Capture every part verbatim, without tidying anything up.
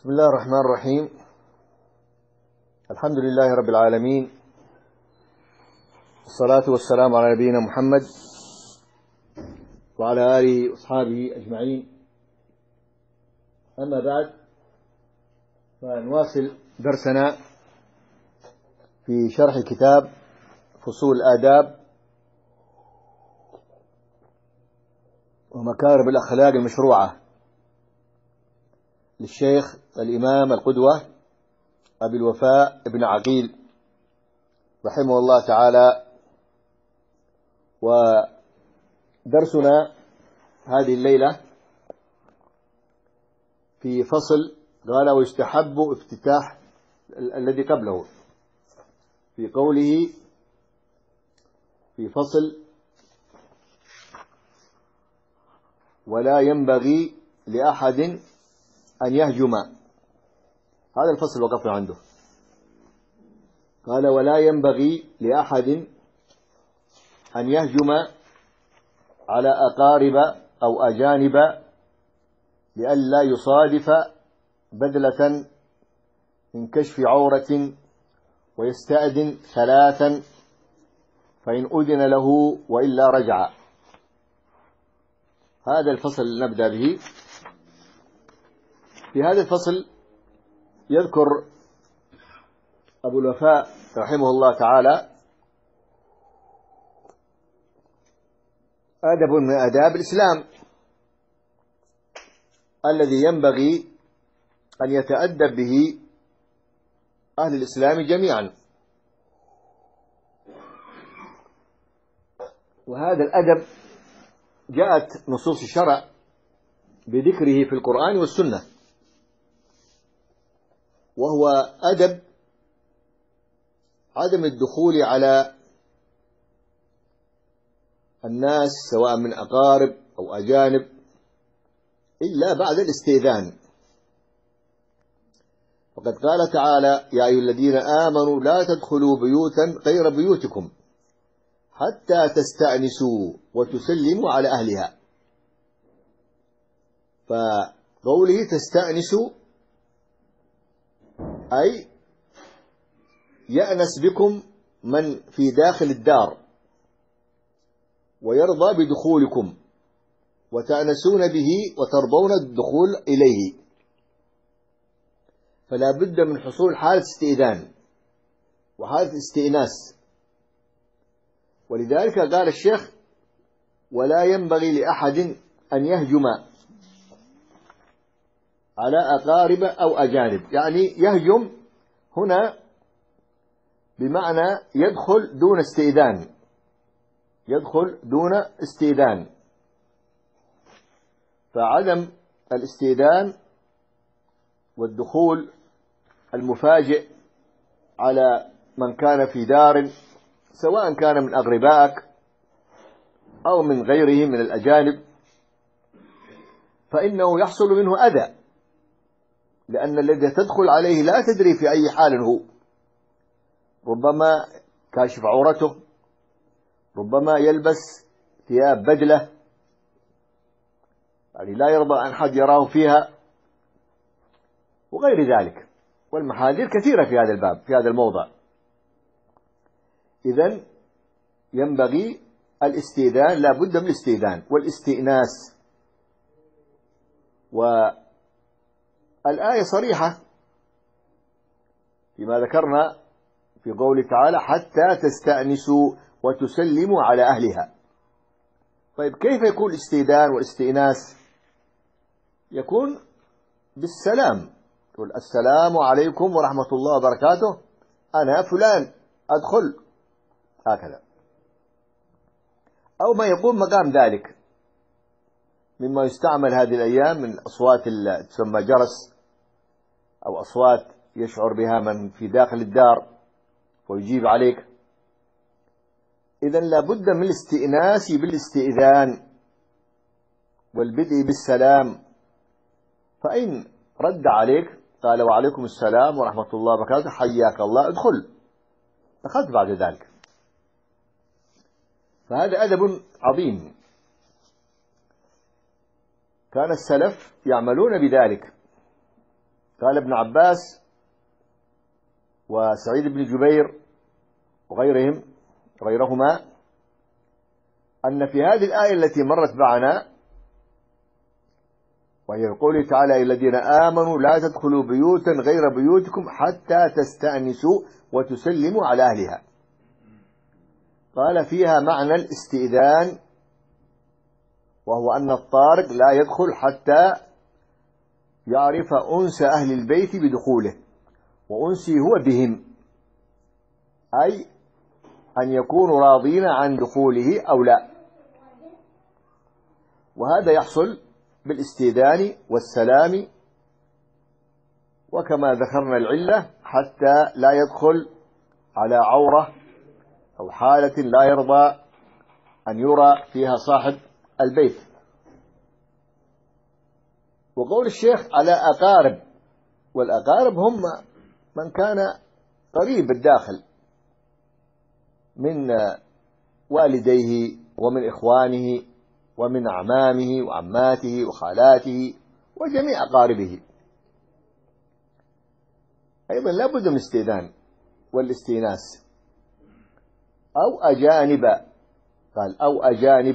بسم الله الرحمن الرحيم. الحمد لله رب العالمين، والصلاة والسلام على نبينا محمد وعلى آله وأصحابه أجمعين. أما بعد، فنواصل درسنا في شرح كتاب فصول الآداب ومكارم الأخلاق المشروعة للشيخ الإمام القدوة أبي الوفاء ابن عقيل رحمه الله تعالى. ودرسنا هذه الليلة في فصل قال ويستحب افتتاح الذي قبله، في قوله في فصل ولا ينبغي لأحد أن يهجم. هذا الفصل وقفنا عنده. قال ولا ينبغي لأحد أن يهجم على أقارب أو أجانب لئلا يصادف بذلة من كشف عورة، ويستأذن ثلاثا فإن أذن له وإلا رجع. هذا الفصل نبدأ به. في هذا الفصل يذكر أبو الوفاء رحمه الله تعالى أدب من آداب الإسلام الذي ينبغي أن يتأدب به أهل الإسلام جميعا. وهذا الأدب جاءت نصوص الشرع بذكره في القرآن والسنة، وهو أدب عدم الدخول على الناس سواء من أقارب أو أجانب إلا بعد الاستئذان. وقد قال تعالى يا أيها الذين آمنوا لا تدخلوا بيوتا غير بيوتكم حتى تستأنسوا وتسلموا على أهلها. فقوله تستأنسوا أي يأنس بكم من في داخل الدار ويرضى بدخولكم وتأنسون به وترضون الدخول إليه، فلا بد من حصول حالة استئذان وحالة استئناس. ولذلك قال الشيخ ولا ينبغي لأحد أن يهجم على أقارب أو أجانب، يعني يهجم هنا بمعنى يدخل دون استئذان، يدخل دون استئذان. فعدم الاستئذان والدخول المفاجئ على من كان في دار سواء كان من أقربائك أو من غيرهم من الأجانب فإنه يحصل منه أذى، لأن الذي تدخل عليه لا تدري في أي حال هو، ربما كاشف عورته، ربما يلبس ثياب بدلة يعني لا يرضى أن حد يراه فيها وغير ذلك. والمحاذير كثيرة في هذا الباب في هذا الموضع. إذن ينبغي الاستئذان، لا بد من الاستئذان والاستئناس. والآية صريحة فيما ذكرنا في قوله تعالى حتى تستأنسوا وتسلموا على أهلها. طيب كيف يكون الاستئذان والاستئناس؟ يكون بالسلام، تقول السلام عليكم ورحمة الله وبركاته، أنا فلان أدخل، هكذا. أو ما يقوم مقام ذلك مما يستعمل هذه الأيام من أصوات تسمى جرس أو أصوات يشعر بها من في داخل الدار ويجيب عليك. إذن لابد من الاستئناس بالاستئذان والبدء بالسلام. فإن رد عليك قال وعليكم السلام ورحمة الله وبركاته حياك الله ادخل، دخلت بعد ذلك. فهذا أدب عظيم كان السلف يعملون بذلك. قال ابن عباس وسعيد بن جبير وغيرهم غيرهما أن في هذه الآية التي مرت معنا، وهي قوله تعالى: الذين آمنوا لا تدخلوا بيوتا غير بيوتكم حتى تستأنسوا وتسلموا على أهلها، قال فيها معنى الاستئذان، وهو أن الطارق لا يدخل حتى يعرف أنس أهل البيت بدخوله، وأنسي هو بهم، أي أن يكونوا راضين عن دخوله أو لا. وهذا يحصل بالاستئذان والسلام، وكما ذكرنا العلة حتى لا يدخل على عورة أو حالة لا يرضى أن يرى فيها صاحب البيت. وقول الشيخ على أقارب، والأقارب هم من كان قريب الداخل من والديه ومن إخوانه ومن أعمامه وعماته وخالاته وجميع أقاربه. أيضا لا بد من الاستئذان والاستئناس. أو أجانب، قال أو أجانب،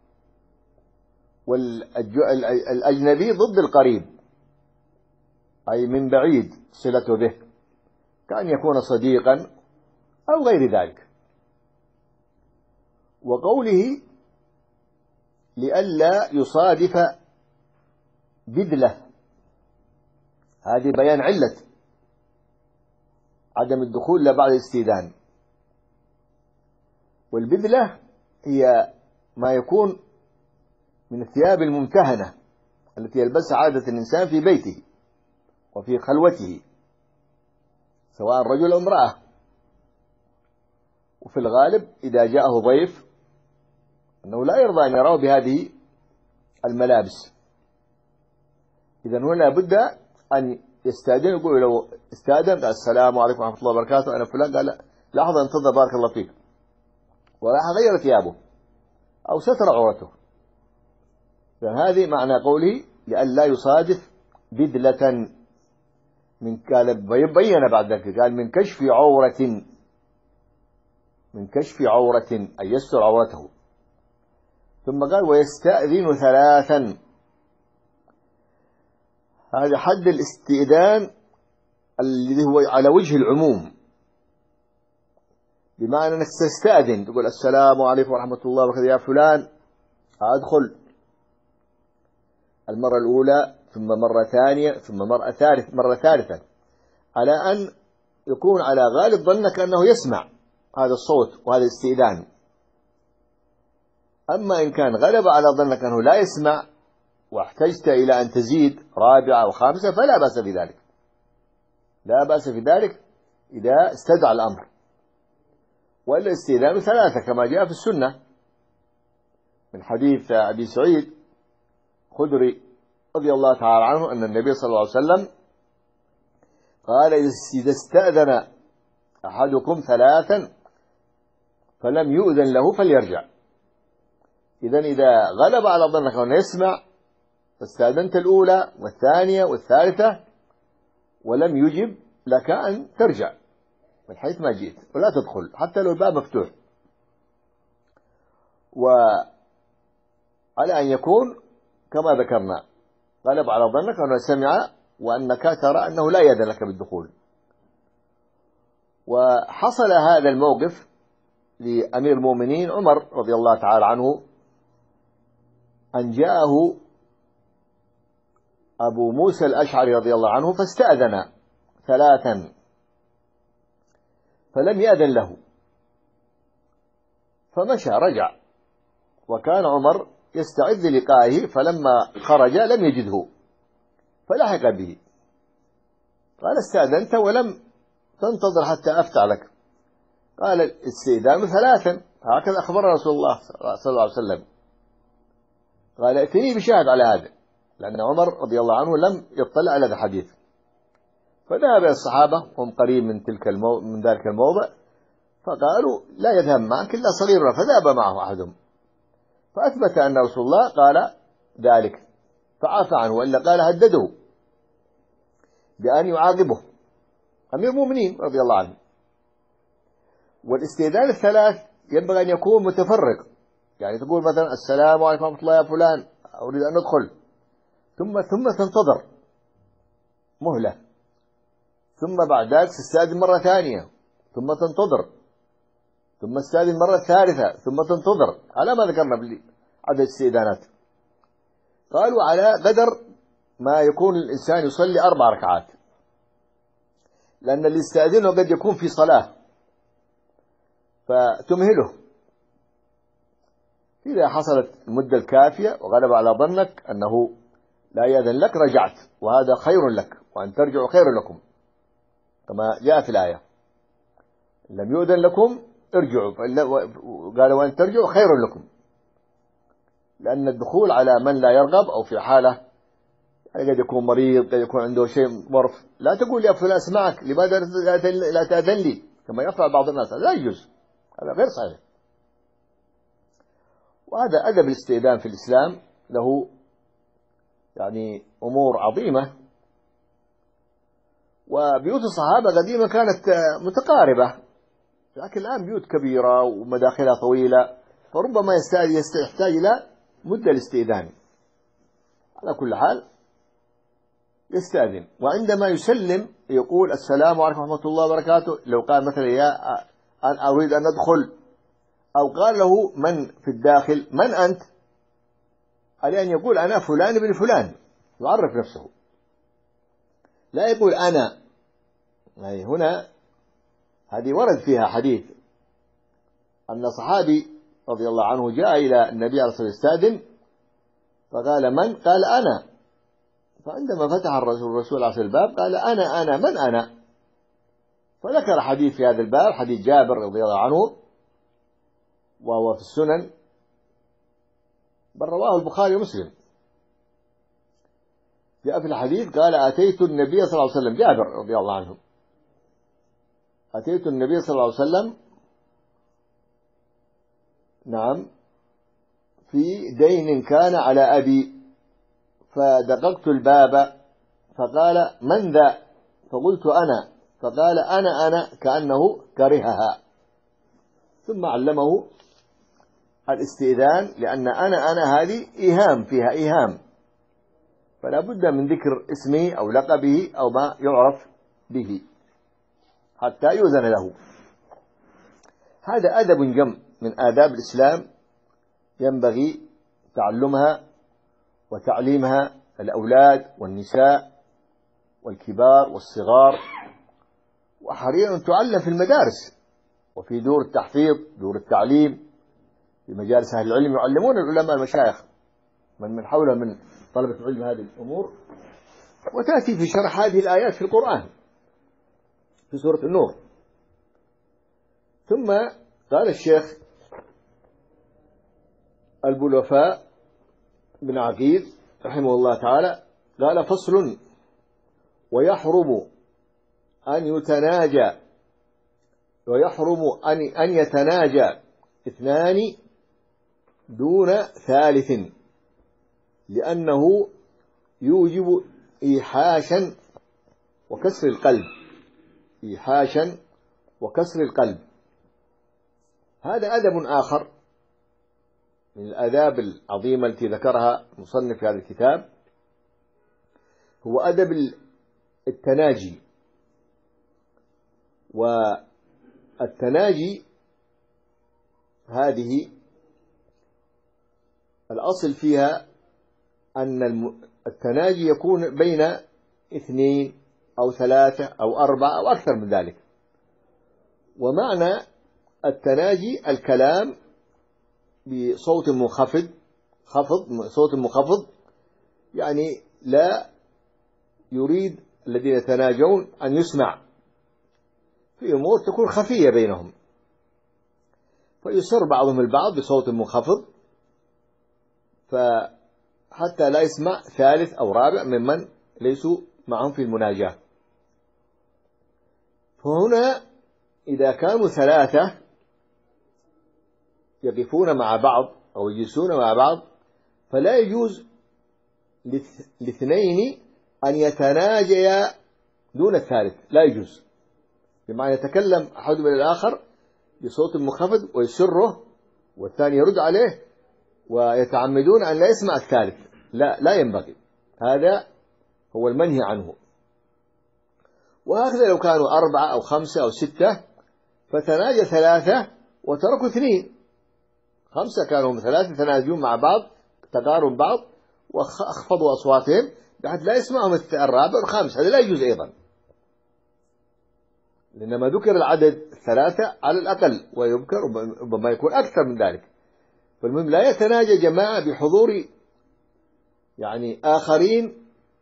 والأجنبي ضد القريب، أي من بعيد صلته به، كأن يكون صديقا أو غير ذلك. وقوله لئلا يصادف بدلة، هذه بيان علة عدم الدخول إلا بعد الاستئذان. والبدلة هي ما يكون من الثياب الممتهنة التي يلبسها عادة الإنسان في بيته وفي خلوته، سواء رجل أو امرأة. وفي الغالب إذا جاءه ضيف أنه لا يرضى أن يراه بهذه الملابس. إذن هنا بد أن يستأذن، يقول لو استأذن قال السلام عليكم ورحمة الله وبركاته أنا فلان، قال لحظة انتظر بارك الله فيك، وراح غير ثيابه أو ستر عورته. فهذه معنى قوله لئلا يصادف بدلة من، قال بين بعد ذلك قال من كشف عورة، من كشف عورة أي يستر عورته. ثم قال ويستأذن ثلاثا، هذا حد الاستئذان الذي هو على وجه العموم، بمعنى أنك تستأذن تقول السلام عليكم ورحمة الله وبركاته يا فلان، أدخل المرة الأولى ثم مرة ثانية ثم مرة ثالثة مرة ثالثة، على أن يكون على غالب ظنك أنه يسمع هذا الصوت وهذا الاستئذان. أما إن كان غلب على ظنك أنه لا يسمع واحتجت إلى أن تزيد رابعة وخامسة فلا بأس في ذلك، لا بأس في ذلك إذا استدعى الأمر. وإلا الاستئذان ثلاثة كما جاء في السنة من حديث أبي سعيد خدري رضي الله تعالى عنه أن النبي صلى الله عليه وسلم قال إذا استأذن أحدكم ثلاثا فلم يؤذن له فليرجع. إذن إذا غلب على ظنك أنه يسمع فاستأذنت الأولى والثانية والثالثة ولم يجب، لك أن ترجع من حيث ما جئت ولا تدخل حتى لو الباب مفتوح، وعلى أن يكون كما ذكرنا غلب على ظنك أنه سمع وأنك ترى أنه لا يأذن لك بالدخول. وحصل هذا الموقف لأمير المؤمنين عمر رضي الله تعالى عنه أن جاءه أبو موسى الأشعري رضي الله عنه فاستأذن ثلاثا فلم يأذن له فمشى رجع، وكان عمر يستعد للقائه، فلما خرج لم يجده فلحق به، قال استأذنت ولم تنتظر حتى أفتح لك، قال الاستئذان ثلاثا هكذا أخبر رسول الله صلى الله عليه وسلم، قال ائتني بشاهد على هذا، لأن عمر رضي الله عنه لم يطلع على هذا الحديث. فذهب الصحابة هم قريب من تلك المو... من ذلك الموضع، فقالوا لا يذهب معك إلا صغيرنا، فذهب معه أحدهم فأثبت أن رسول الله قال ذلك فعفى عنه، وإلا قال هدده. بأن يعاقبه أمير المؤمنين رضي الله عنه. والاستئذان الثلاث ينبغي أن يكون متفرق، يعني تقول مثلا السلام عليكم ورحمة الله يا فلان أريد أن أدخل، ثم ثم تنتظر مهلة، ثم بعد ذلك تستأذن مرة ثانية، ثم تنتظر، ثم تستأذن مرة ثالثة، ثم تنتظر، على ما ذكرنا بعدد الاستئذانات. قالوا على قدر ما يكون الإنسان يصلي أربع ركعات، لأن اللي يستأذنه قد يكون في صلاة فتمهله. إذا حصلت المدة الكافية وغلب على ظنك أنه لا يأذن لك رجعت، وهذا خير لك، وأن ترجعوا خير لكم كما جاء في الآية، لم يؤذن لكم ارجعوا، قال وأن ترجعوا خير لكم، لأن الدخول على من لا يرغب أو في حالة قد يكون مريض، قد يكون عنده شيء ظرف، لا تقول يا فلان اسمعك لماذا لا تأذن لي كما يفعل بعض الناس، لا يجوز، هذا غير صحيح. وهذا أدب الاستئذان في الإسلام له يعني أمور عظيمة. وبيوت الصحابة قديما كانت متقاربة، لكن الآن بيوت كبيرة ومداخلها طويلة، فربما يحتاج إلى مدة الاستئذان. على كل حال يستأذن، وعندما يسلم يقول السلام عليكم ورحمة الله وبركاته. لو قال مثلا يا أن أريد أن أدخل، أو قال له من في الداخل من أنت، عليه أن يقول أنا فلان بن فلان، يعرف نفسه، لا يقول أنا. يعني هنا هذه ورد فيها حديث أن صحابي رضي الله عنه جاء إلى النبي عليه الصلاة والسلام يستأذن، فقال من؟ قال أنا. فعندما فتح الرسول الرسول عليه الباب قال أنا أنا من أنا؟ فذكر حديث في هذا الباب، حديث جابر رضي الله عنه، وهو في السنن، بل رواه البخاري ومسلم. جاء في الحديث قال أتيت النبي صلى الله عليه وسلم، جابر رضي الله عنه، أتيت النبي صلى الله عليه وسلم نعم في دين كان على أبي، فدققت الباب فقال من ذا؟ فقلت أنا، فقال أنا أنا، كأنه كرهها، ثم علمه الاستئذان، لأن أنا أنا هذه إيهام، فيها إيهام، فلا بد من ذكر اسمه أو لقبه أو ما يعرف به حتى يؤذن له. هذا أدب جم من آداب الإسلام ينبغي تعلمها وتعليمها الأولاد والنساء والكبار والصغار، وحريا أن تعلم في المدارس وفي دور التحفيظ، دور التعليم، في مجالس أهل العلم يعلمون العلماء المشايخ من من حوله من طلبة العلم هذه الأمور. وتأتي في شرح هذه الآيات في القرآن في سورة النور. ثم قال الشيخ أبو الوفاء بن عقيل رحمه الله تعالى قال فصل: ويحرم أن يتناجى ويحرم أن أن يتناجى اثنان دون ثالث، لأنه يوجب إيحاشا وكسر القلب، إيحاشا وكسر القلب. هذا أدب آخر من الآداب العظيمة التي ذكرها مصنف هذا الكتاب، هو أدب التناجي. والتناجي هذه الأصل فيها أن التناجي يكون بين اثنين أو ثلاثة أو أربعة أو أكثر من ذلك. ومعنى التناجي الكلام بصوت منخفض، خفض صوت منخفض، يعني لا يريد الذين يتناجون أن يسمع في أمور تكون خفية بينهم، فيسر بعضهم البعض بصوت منخفض فحتى لا يسمع ثالث أو رابع ممن ليسوا معهم في المناجاة. فهنا إذا كانوا ثلاثة يقفون مع بعض أو يجلسون مع بعض، فلا يجوز لاثنين أن يتناجيا دون الثالث لا يجوز، بمعنى يتكلم أحدهم إلى الآخر بصوت منخفض ويسره والثاني يرد عليه ويتعمدون أن لا يسمع الثالث، لا لا ينبغي، هذا هو المنهي عنه. وهكذا لو كانوا أربعة أو خمسة أو ستة فتناجى ثلاثة وتركوا اثنين، خمسة كانوا هم ثلاثة تناجون مع بعض تقارب بعض وأخفضوا أصواتهم بحيث لا يسمعهم الرابع والخامس، هذا لا يجوز أيضا، لأنما ذكر العدد ثلاثة على الأقل ويذكر ربما يكون أكثر من ذلك. فالمهم لا يتناجى جماعة بحضور يعني آخرين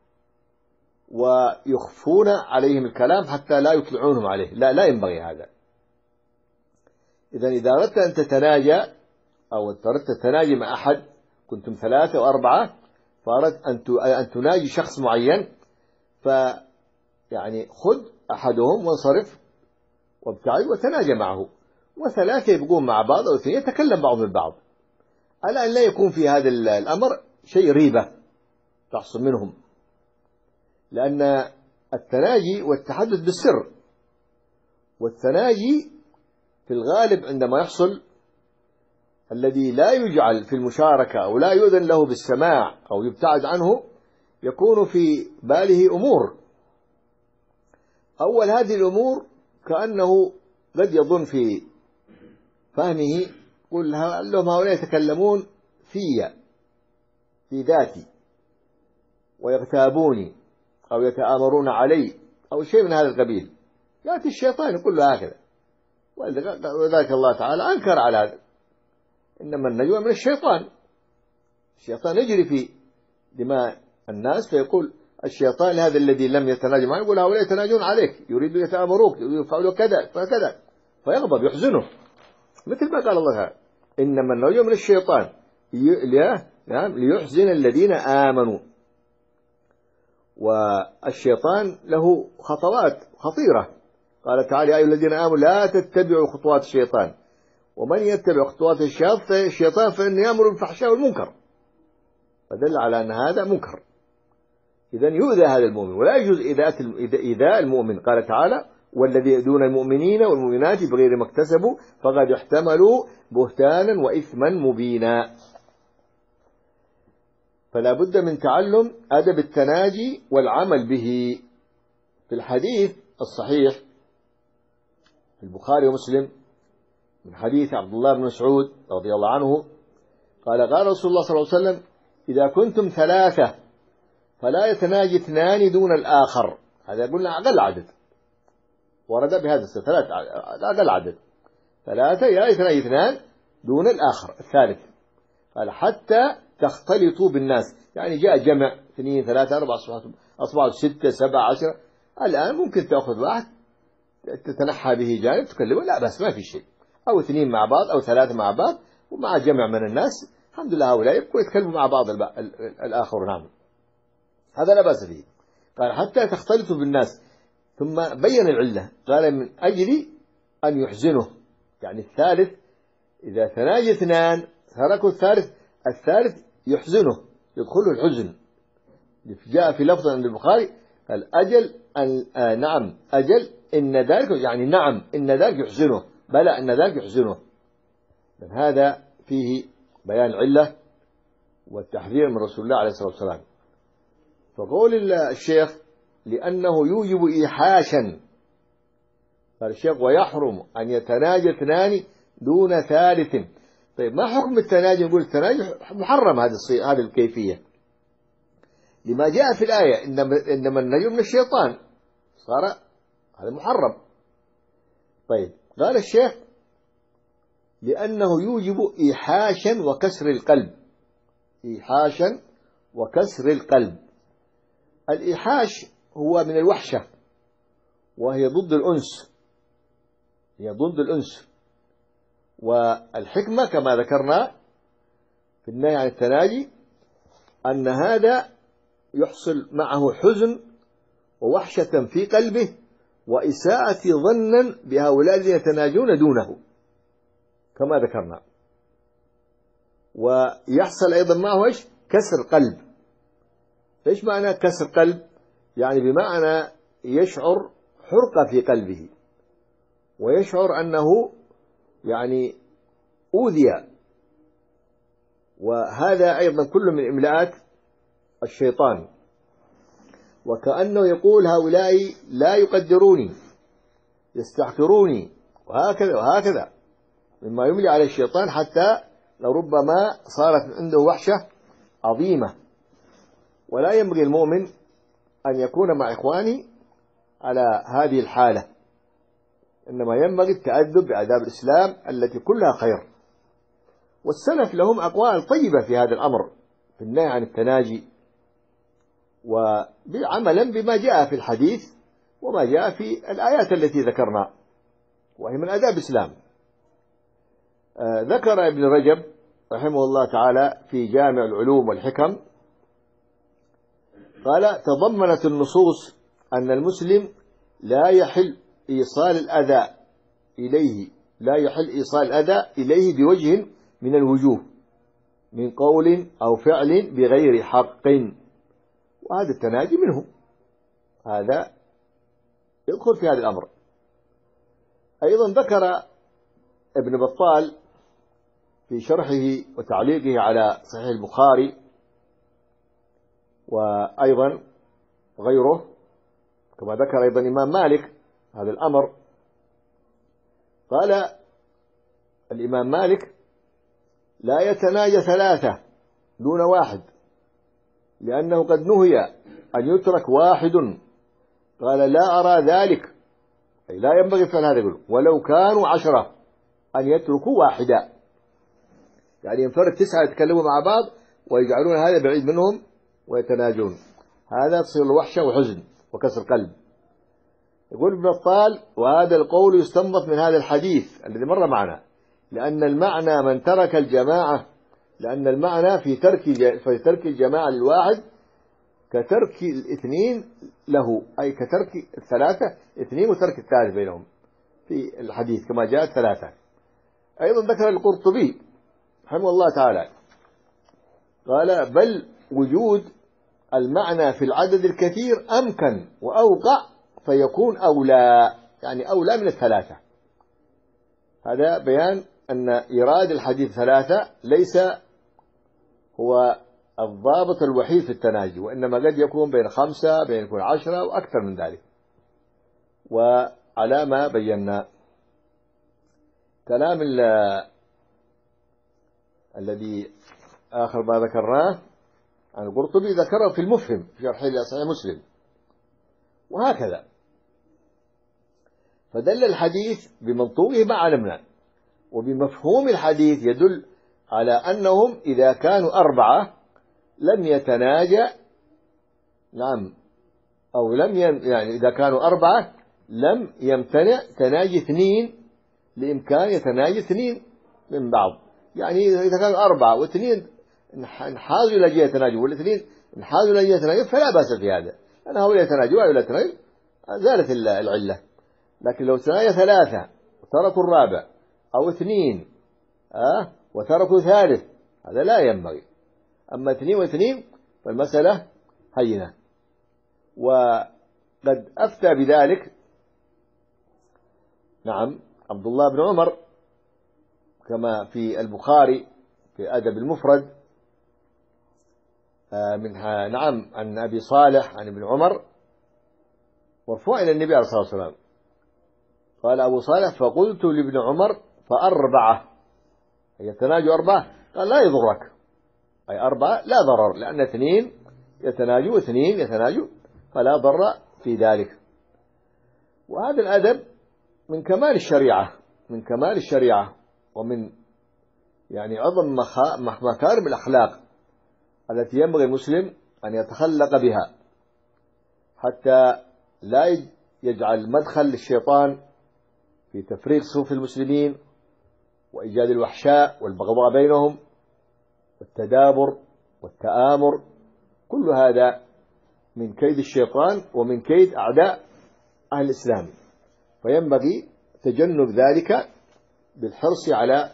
ويخفون عليهم الكلام حتى لا يطلعونهم عليه، لا لا ينبغي هذا. إذا إذا أردت أن تتناجى أو أردت تتناجي مع أحد، كنتم ثلاثة أو أربعة فأردت أن تناجي شخص معين، فيعني خذ أحدهم وانصرف وابتعد وتناجى معه، وثلاثة يبقون مع بعض أو اثنين يتكلم بعضهم البعض، على أن لا يكون في هذا الأمر شيء ريبة تحصل منهم، لأن التناجي والتحدث بالسر، والتناجي في الغالب عندما يحصل الذي لا يجعل في المشاركة أو لا يؤذن له بالسماع أو يبتعد عنه يكون في باله أمور. أول هذه الأمور كأنه قد يظن في فهمه قل لهم هؤلاء يتكلمون في في ذاتي ويغتابوني أو يتآمرون علي أو شيء من هذا القبيل، يأتي الشيطان يقول له هكذا، وذلك الله تعالى أنكر على هذا، إنما النجوى من الشيطان، الشيطان يجري في دماء الناس فيقول الشيطان هذا الذي لم يتناجى معه يقول هؤلاء يتناجون عليك يريدوا يتآمروك يريدوا يفعلوا كذا فكذا، فيغضب يحزنه، مثل ما قال الله تعالى إنما النجوى من الشيطان ليحزن الذين آمنوا. والشيطان له خطوات خطيرة، قال تعالى يا أيها الذين آمنوا لا تتبعوا خطوات الشيطان ومن يتبع خطوات الشيطان فإنه يأمر بالفحشاء والمنكر، فدل على أن هذا منكر، إذن يؤذى هذا المؤمن ولا يجوز إيذاء المؤمن. قال تعالى والذي يؤذون المؤمنين والمؤمنات بغير ما اكتسبوا فقد احتملوا بهتانا وإثما مبينا. فلا بد من تعلم أدب التناجي والعمل به. في الحديث الصحيح في البخاري ومسلم من حديث عبد الله بن مسعود رضي الله عنه قال قال رسول الله صلى الله عليه وسلم إذا كنتم ثلاثة فلا يتناجي اثنان دون الآخر، هذا قلنا أقل عدد ورد بهذا السنة ثلاثة أقل عدد، ثلاثة لا يتناجي اثنان دون الآخر الثالث، قال حتى تختلطوا بالناس، يعني جاء جمع اثنين ثلاثة أربعة أصبحوا ستة سبعة عشرة، الآن ممكن تأخذ واحد تتنحى به جانب تكلمه لا بس ما في شيء، أو اثنين مع بعض أو ثلاثة مع بعض ومع جمع من الناس الحمد لله هؤلاء يبقوا يتكلموا مع بعض الآخر، نعم هذا لا بأس به. قال حتى تختلطوا بالناس، ثم بين العلة قال من أجل أن يحزنه، يعني الثالث إذا تناجي اثنان تركوا الثالث الثالث يحزنه يدخله الحزن، جاء في لفظ عند البخاري قال أجل أن آه نعم أجل إن ذلك يعني نعم إن ذلك يحزنه بلى إن ذلك يحزنه. هذا فيه بيان العلة والتحذير من رسول الله عليه الصلاة والسلام. فقول الشيخ لأنه يوجب إيحاشا، قال الشيخ ويحرم أن يتناجى اثنان دون ثالث. طيب ما حكم التناجي؟ نقول التناجي محرم هذه هذه الكيفية لما جاء في الآية إنما, إنما النجم من الشيطان، صار هذا محرم. طيب قال الشيخ لأنه يوجب إيحاشا وكسر القلب، إيحاشا وكسر القلب. الإيحاش هو من الوحشة وهي ضد الأنس، هي ضد الأنس، والحكمة كما ذكرنا في النهي عن التناجي أن هذا يحصل معه حزن ووحشة في قلبه وإساءة ظنا بهؤلاء الذين يتناجون دونه كما ذكرنا، ويحصل أيضا معه إيش؟ كسر قلب. إيش معنى كسر قلب؟ يعني بمعنى يشعر حرقة في قلبه، ويشعر أنه يعني أوذي. وهذا أيضا كله من إملاءات الشيطان، وكأنه يقول هؤلاء لا يقدروني، يستحقروني، وهكذا وهكذا، مما يملي على الشيطان، حتى لربما صارت عنده وحشة عظيمة. ولا ينبغي المؤمن أن يكون مع إخوانه على هذه الحالة، إنما ينبغي التأدب بآداب الإسلام التي كلها خير. والسلف لهم أقوال طيبة في هذا الأمر، في النهي عن التناجي، وعملا بما جاء في الحديث وما جاء في الآيات التي ذكرنا، وهي من آداب الإسلام. آه ذكر ابن رجب رحمه الله تعالى في جامع العلوم والحكم، قال: تضمنت النصوص أن المسلم لا يحل إيصال الأذى إليه لا يحل إيصال الأذى إليه بوجه من الوجوه، من قول أو فعل بغير حق، وهذا التناجي منه، هذا يدخل في هذا الأمر. أيضا ذكر ابن بطال في شرحه وتعليقه على صحيح البخاري، وأيضا غيره، كما ذكر أيضا الإمام مالك هذا الأمر. قال الإمام مالك: لا يتناجى ثلاثة دون واحد، لأنه قد نهي أن يترك واحد. قال: لا أرى ذلك، أي لا ينبغي فعل هذا، يقول ولو كانوا عشرة أن يتركوا واحدا، يعني ينفرد تسعة يتكلموا مع بعض ويجعلون هذا بعيد منهم ويتناجون، هذا تصير وحشة وحزن وكسر قلب. يقول ابن بطال: وهذا القول يستنبط من هذا الحديث الذي مر معنا، لأن المعنى من ترك الجماعة لأن المعنى في ترك في ترك الجماعة للواحد كترك الاثنين له، أي كترك الثلاثة اثنين وترك الثالث بينهم في الحديث كما جاءت ثلاثة. أيضا ذكر القرطبي رحمه الله تعالى، قال: بل وجود المعنى في العدد الكثير أمكن وأوقع، فيكون أولى، يعني أولى من الثلاثة. هذا بيان أن إيراد الحديث ثلاثة ليس هو الضابط الوحيد في التناجي، وإنما قد يكون بين خمسة، بين يكون عشرة وأكثر من ذلك. وعلى ما بينا كلام الذي آخر ما ذكرناه عن القرطبي ذكره في المفهم في شرح صحيح مسلم، وهكذا. فدل الحديث بمنطوقه ما علمنا، وبمفهوم الحديث يدل على أنهم إذا كانوا أربعة لم يتناجى، نعم، أو لم ين يعني إذا كانوا أربعة لم يمتنع تناجي اثنين، لإمكان يتناجي اثنين من بعض. يعني إذا كانوا أربعة واثنين انحازوا إلى جهة تناجي، والاثنين انحازوا إلى جهة تناجي، فلا بأس في هذا، لأن هؤلاء يتناجوا وهؤلاء يتناجوا، زالت العلة. لكن لو تناجى ثلاثة وتركوا الرابع، أو اثنين أه وتركوا ثالث، هذا لا ينبغي. أما اثنين واثنين فالمسألة هينة. وقد أفتى بذلك نعم عبد الله بن عمر، كما في البخاري في أدب المفرد منها نعم عن أبي صالح عن ابن عمر مرفوع إلى النبي عليه الصلاة والسلام، قال أبو صالح: فقلت لابن عمر: فأربعة، يتناجوا أربعة؟ قال: لا يضرك، أي أربعة لا ضرر، لأن اثنين يتناجوا اثنين يتناجوا فلا ضر في ذلك. وهذا الأدب من كمال الشريعة من كمال الشريعة ومن يعني عظم مكارم الأخلاق التي ينبغي المسلم أن يتخلق بها، حتى لا يجعل مدخل للشيطان في تفريق صفوف المسلمين وإيجاد الوحشاء والبغضاء بينهم والتدابر والتآمر. كل هذا من كيد الشيطان ومن كيد أعداء أهل الإسلام، فينبغي تجنب ذلك بالحرص على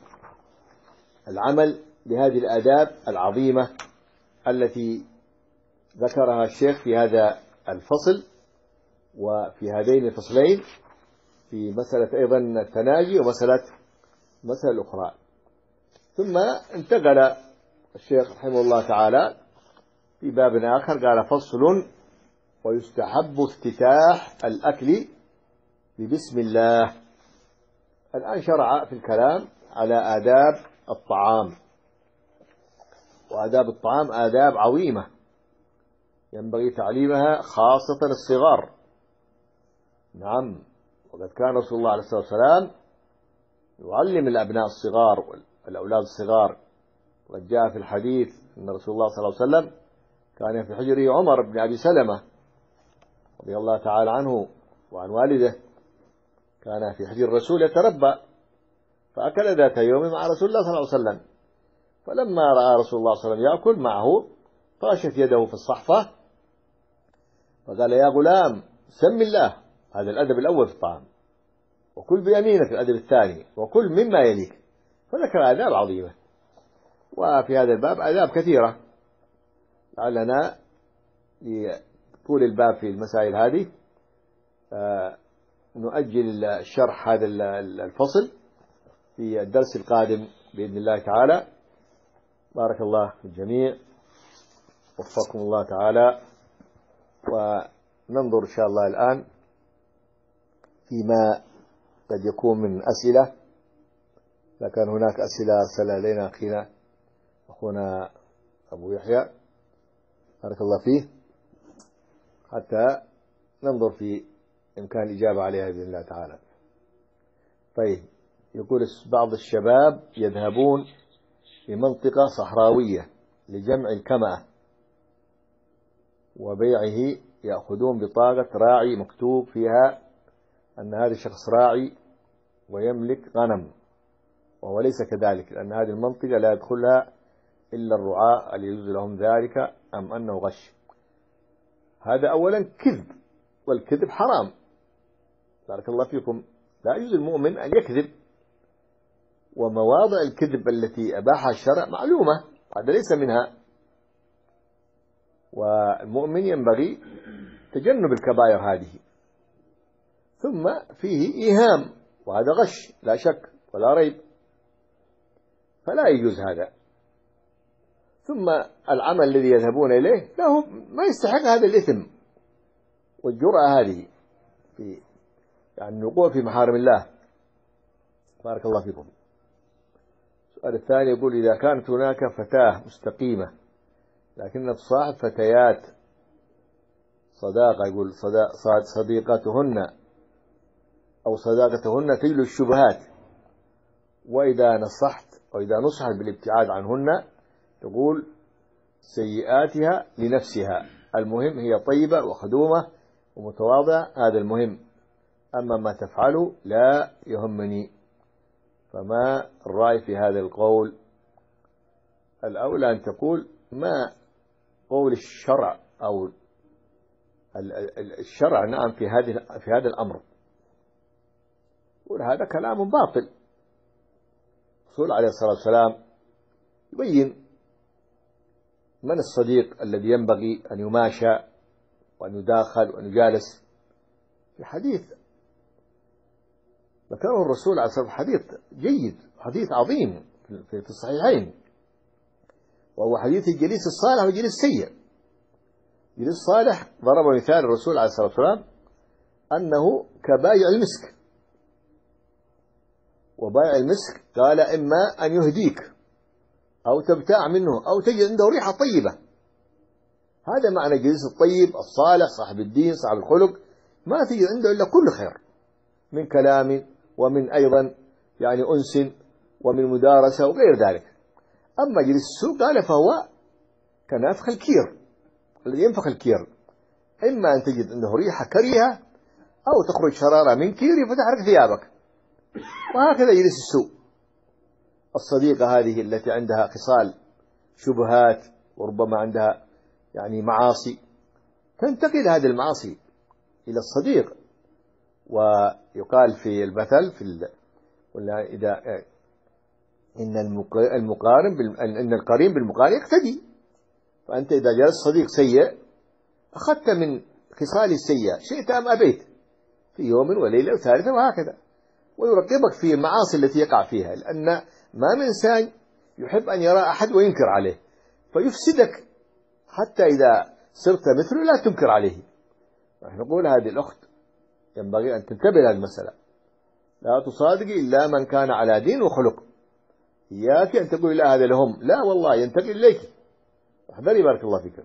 العمل بهذه الآداب العظيمة التي ذكرها الشيخ في هذا الفصل، وفي هذين الفصلين في مسألة أيضا التناجي ومسألة مسألة الأخرى. ثم انتقل الشيخ رحمه الله تعالى في باب آخر قال فصل ويستحب افتتاح الأكل ببسم الله. الآن شرع في الكلام على آداب الطعام، وآداب الطعام آداب عظيمة ينبغي تعليمها خاصة الصغار. نعم، وقد كان رسول الله عليه الصلاة والسلام يعلم الأبناء الصغار والأولاد الصغار. وقد جاء في الحديث أن رسول الله صلى الله عليه وسلم كان في حجره عمر بن أبي سلمة رضي الله تعالى عنه وعن والده، كان في حجر الرسول يتربى، فأكل ذات يوم مع رسول الله صلى الله عليه وسلم، فلما رأى رسول الله صلى الله عليه وسلم يأكل معه طاشت يده في الصحفة فقال يا غلام سم الله، هذا الأدب الأول في الطعام، وكل بيمينك الأدب الثاني، وكل مما يليك. فذكر آداب عظيمة، وفي هذا الباب آداب كثيرة، لعلنا لطول الباب في المسائل هذه نؤجل الشرح هذا الفصل في الدرس القادم بإذن الله تعالى. بارك الله في الجميع، وفقكم الله تعالى. وننظر إن شاء الله الآن فيما قد يكون من أسئلة، إذا كان هناك أسئلة أرسل إلينا أخينا أخونا أبو يحيى بارك الله فيه، حتى ننظر في إمكان الإجابة عليها بإذن الله تعالى. طيب، يقول بعض الشباب يذهبون في منطقة صحراوية لجمع الكمأة وبيعه، يأخذون بطاقة راعي مكتوب فيها أن هذا الشخص راعي ويملك غنم، وهو ليس كذلك، لأن هذه المنطقة لا يدخلها إلا الرعاة اللي يجوز لهم ذلك، أم أنه غش؟ هذا أولا كذب، والكذب حرام بارك الله فيكم. لا يجوز المؤمن أن يكذب، ومواضع الكذب التي أباحها الشرع معلومة، هذا ليس منها. والمؤمن ينبغي تجنب الكبائر هذه. ثم فيه إيهام، وهذا غش لا شك ولا ريب، فلا يجوز هذا. ثم العمل الذي يذهبون إليه له ما يستحق هذا الإثم والجرأة هذه في يعني الوقوع في محارم الله. بارك الله فيكم. السؤال الثاني يقول إذا كانت هناك فتاة مستقيمة لكن تصاحب فتيات صداقة، يقول صديقتهن أو صداقتهن تجلب الشبهات، وإذا نصحت أو إذا نصحت بالابتعاد عنهن تقول سيئاتها لنفسها، المهم هي طيبة وخدومة ومتواضعة، هذا المهم، أما ما تفعله لا يهمني. فما الرأي في هذا القول؟ الأولى أن تقول ما قول الشرع أو الشرع نعم في هذه في هذا الأمر، وهذا كلام باطل. الرسول عليه الصلاة والسلام يبين من الصديق الذي ينبغي أن يماشى وأن يداخل وأن يجالس. في حديث ذكره الرسول عليه الصلاة والسلام، حديث جيد، حديث عظيم في الصحيحين، وهو حديث الجليس الصالح والجليس السيء. الجليس الصالح ضرب مثال الرسول عليه الصلاة والسلام أنه كبايع المسك، وبايع المسك قال إما أن يهديك أو تبتاع منه أو تجد عنده ريحة طيبة. هذا معنى الجليس الطيب الصالح صاحب الدين صاحب الخلق، ما تجد عنده إلا كل خير من كلام ومن أيضا يعني أنس ومن مدارسة وغير ذلك. أما جليس السوء قال فهو كنفخ الكير، الذي ينفخ الكير، إما أن تجد عنده ريحة كريهة أو تخرج شرارة من كيري فتحرق ثيابك. وهكذا جليس السوء. الصديقة هذه التي عندها خصال شبهات وربما عندها يعني معاصي، تنتقل هذه المعاصي إلى الصديق. ويقال في المثل في ال... ولا إذا إن المقارن بال... إن القرين بالمقارن يقتدي. فأنت إذا جلس صديق سيء أخذت من خصال السيئة شئت أم أبيت في يوم وليلة وثالثة وهكذا، ويرقبك في المعاصي التي يقع فيها، لأن ما من إنسان يحب أن يرى أحد وينكر عليه فيفسدك، حتى إذا صرت مثله لا تنكر عليه. نحن نقول هذه الأخت ينبغي أن تنتبه لهذه المسألة، لا تصادقي إلا من كان على دين وخلق. إياك أن تقول لا هذا لهم، لا والله ينتقل إليك، احذري بارك الله فيك.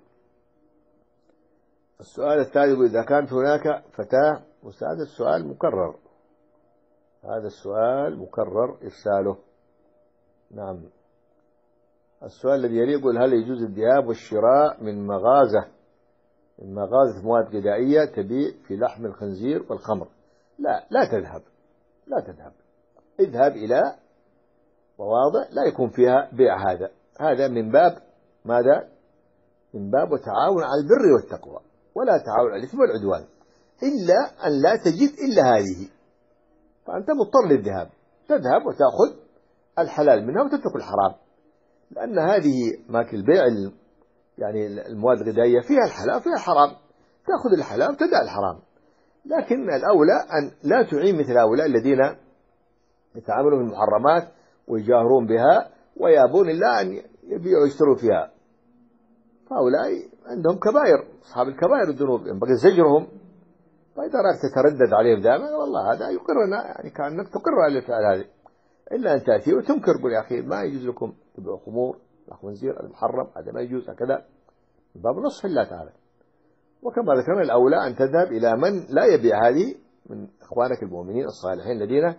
السؤال الثالث يقول إذا كانت هناك فتاة، هذا السؤال مكرر، هذا السؤال مكرر إرساله. نعم. السؤال الذي يلي يقول هل يجوز الذهاب والشراء من مغازة من مغازة مواد غذائية تبيع في لحم الخنزير والخمر؟ لا، لا تذهب، لا تذهب. اذهب إلى مواضع لا يكون فيها بيع. هذا هذا من باب ماذا؟ من باب وتعاون على البر والتقوى، ولا تعاون على الإثم والعدوان، إلا أن لا تجد إلا هذه، فأنت مضطر للذهاب، تذهب وتأخذ الحلال منها وتترك الحرام، لأن هذه ماكل البيع يعني المواد الغذائية فيها الحلال فيها الحرام، تأخذ الحلال وتدع الحرام. لكن الأولى أن لا تعين مثل هؤلاء الذين يتعاملون في المحرمات ويجاهرون بها ويابون إلا أن يبيعوا ويشتروا فيها، فهؤلاء عندهم كبائر، أصحاب الكبائر الذنوب ينبغي زجرهم. فإذا رأيت تتردد عليهم دائما والله هذا يقرنا، يعني كأنك تقر على الفعل هذه، إلا أن تأتي وتنكر قل يا أخي ما يجوز لكم تبيعوا خمور الخنزير المحرم، هذا ما يجوز هكذا، باب نصح الله تعالى. وكما ذكرنا الأولى أن تذهب إلى من لا يبيع هذه من إخوانك المؤمنين الصالحين الذين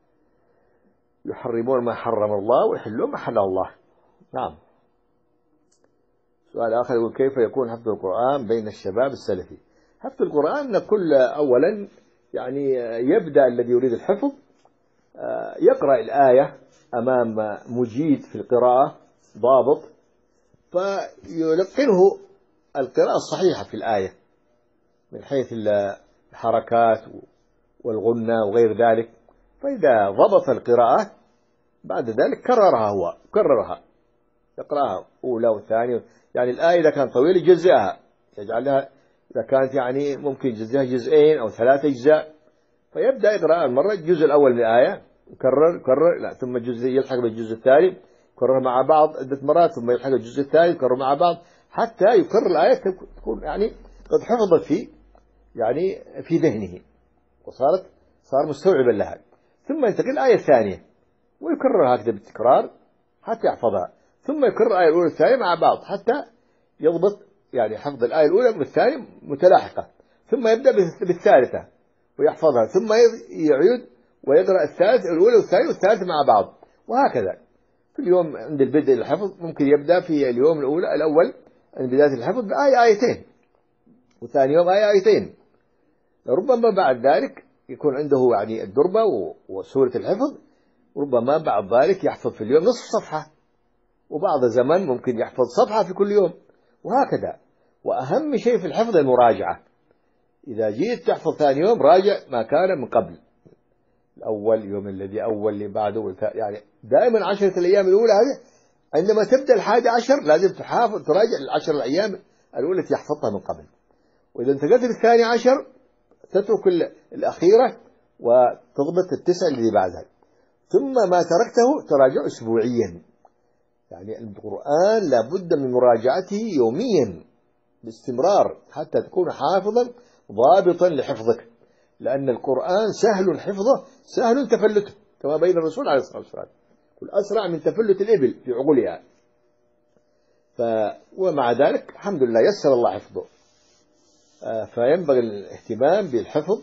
يحرمون ما حرم الله ويحلون ما حل الله. نعم. سؤال آخر يقول كيف يكون حفظ القرآن بين الشباب السلفي؟ حفظ القرآن كل أولا يعني يبدأ الذي يريد الحفظ يقرأ الآية أمام مجيد في القراءة ضابط، فيلقنه القراءة الصحيحة في الآية من حيث الحركات والغنة وغير ذلك، فإذا ضبط القراءة بعد ذلك كررها، هو كررها يقرأها أولى وثانية، يعني الآية إذا كانت طويلة يجزئها، يجعلها إذا كانت يعني ممكن يجزئها جزئين أو ثلاثة أجزاء، فيبدأ يقرأ المرة الجزء الأول من الآية يكرر يكرر لا ثم الجزء يلحق بالجزء الثاني يكرر مع بعض عدة مرات، ثم يلحق الجزء الثالث يكرر مع بعض حتى يكرر الآية تكون يعني قد حفظت في يعني في ذهنه وصارت صار مستوعبا لها، ثم ينتقل الآية الثانية ويكررها هكذا بالتكرار حتى يحفظها، ثم يكرر الآية الأولى والثانية مع بعض حتى يضبط يعني حفظ الآية الأولى والثانية متلاحقة، ثم يبدأ بالثالثة ويحفظها، ثم يعيد ويقرأ الثالث الأولى والثانية والثالثة مع بعض، وهكذا في اليوم عند البدء الحفظ ممكن يبدأ في اليوم الأولى الأول عند بداية الحفظ بآية آيتين، وثاني يوم آية آيتين، ربما بعد ذلك يكون عنده يعني الدربة وسورة الحفظ، ربما بعد ذلك يحفظ في اليوم نصف صفحة، وبعض الزمن ممكن يحفظ صفحة في كل يوم، وهكذا. وأهم شيء في الحفظ المراجعة، إذا جيت تحفظ ثاني يوم راجع ما كان من قبل، الأول يوم الذي أول اللي بعده، يعني دائما عشرة الأيام الأولى هذه عندما تبدأ الحادي عشر لازم تحافظ تراجع العشر الأيام الأولى التي حفظتها من قبل، وإذا انتقلت للثاني عشر تترك الأخيرة وتضبط التسع الذي بعدها، ثم ما تركته تراجع أسبوعيا، يعني القرآن لابد من مراجعته يوميا باستمرار حتى تكون حافظا ضابطا لحفظك، لأن القرآن سهل حفظه سهل تفلته، كما بين الرسول عليه الصلاة والسلام قل أسرع من تفلت الإبل في عقولها، ف ومع ذلك الحمد لله يسر الله حفظه، فينبغي الاهتمام بالحفظ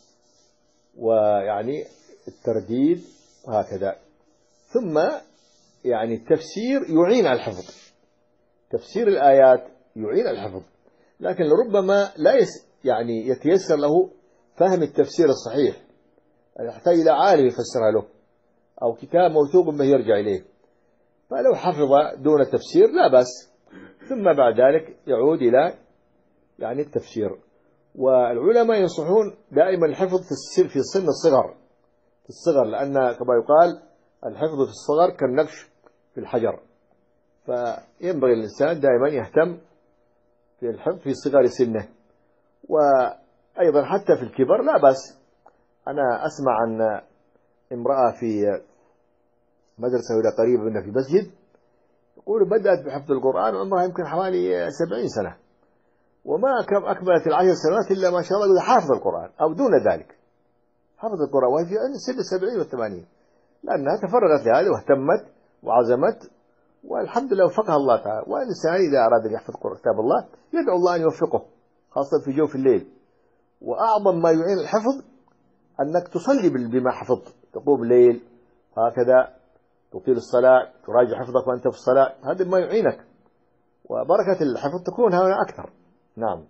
ويعني الترديد وهكذا. ثم يعني التفسير يعين على الحفظ، تفسير الآيات يعين على الحفظ، لكن لربما لا يس يعني يتيسر له فهم التفسير الصحيح، يحتاج إلى عالم يفسرها له أو كتاب موثوق به يرجع إليه، فلو حفظ دون تفسير لا بأس، ثم بعد ذلك يعود إلى يعني التفسير. والعلماء ينصحون دائما الحفظ في في سن الصغر في الصغر، لأن كما يقال الحفظ في الصغر كالنقش في الحجر، فينبغي الإنسان دائما يهتم في الحفظ في صغر سنه. وأيضا حتى في الكبر لا بأس. أنا أسمع عن امرأة في مدرسة هنا قريبة منا في مسجد، يقول بدأت بحفظ القرآن وعمرها يمكن حوالي سبعين سنة، وما أكملت العشر سنوات إلا ما شاء الله حافظ القرآن أو دون ذلك، حفظ القرآن وهي سن السبعين والثمانين، لأنها تفرغت لهذا واهتمت وعزمت، والحمد لله وفقها الله تعالى. والإنسان إذا أراد أن يحفظ كتاب الله يدعو الله أن يوفقه، خاصة في جوف الليل. وأعظم ما يعين الحفظ أنك تصلي بما حفظت، تقوم الليل هكذا تطيل الصلاة، تراجع حفظك وأنت في الصلاة، هذا ما يعينك، وبركة الحفظ تكون هنا أكثر. نعم.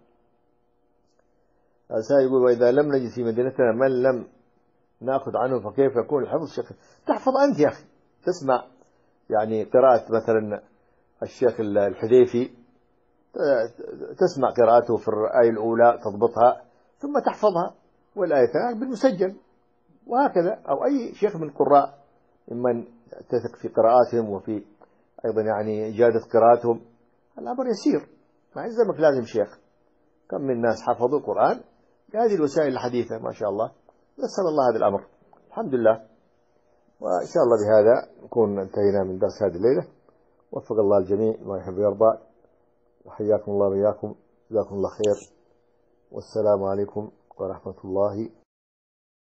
السائل يقول وإذا لم نجد في مدينتنا من لم نأخذ عنه فكيف يكون الحفظ؟ شيخ تحفظ أنت يا أخي، تسمع يعني قراءة مثلا الشيخ الحذيفي، تسمع قراءته في الآية الأولى تضبطها ثم تحفظها، والآية الثانية بالمسجل، وهكذا. أو أي شيخ من القراء ممن تثق في قراءاتهم وفي أيضا يعني إجادة قراءاتهم، الأمر يسير، ما يلزمك لازم شيخ. كم من الناس حفظوا القرآن بهذه الوسائل الحديثة ما شاء الله، يسر الله هذا الأمر الحمد لله. وإن شاء الله بهذا نكون انتهينا من درس هذه الليلة، وفق الله الجميع ما يحب ويرضى، وحياكم الله وإياكم، جزاكم الله خير، والسلام عليكم ورحمة الله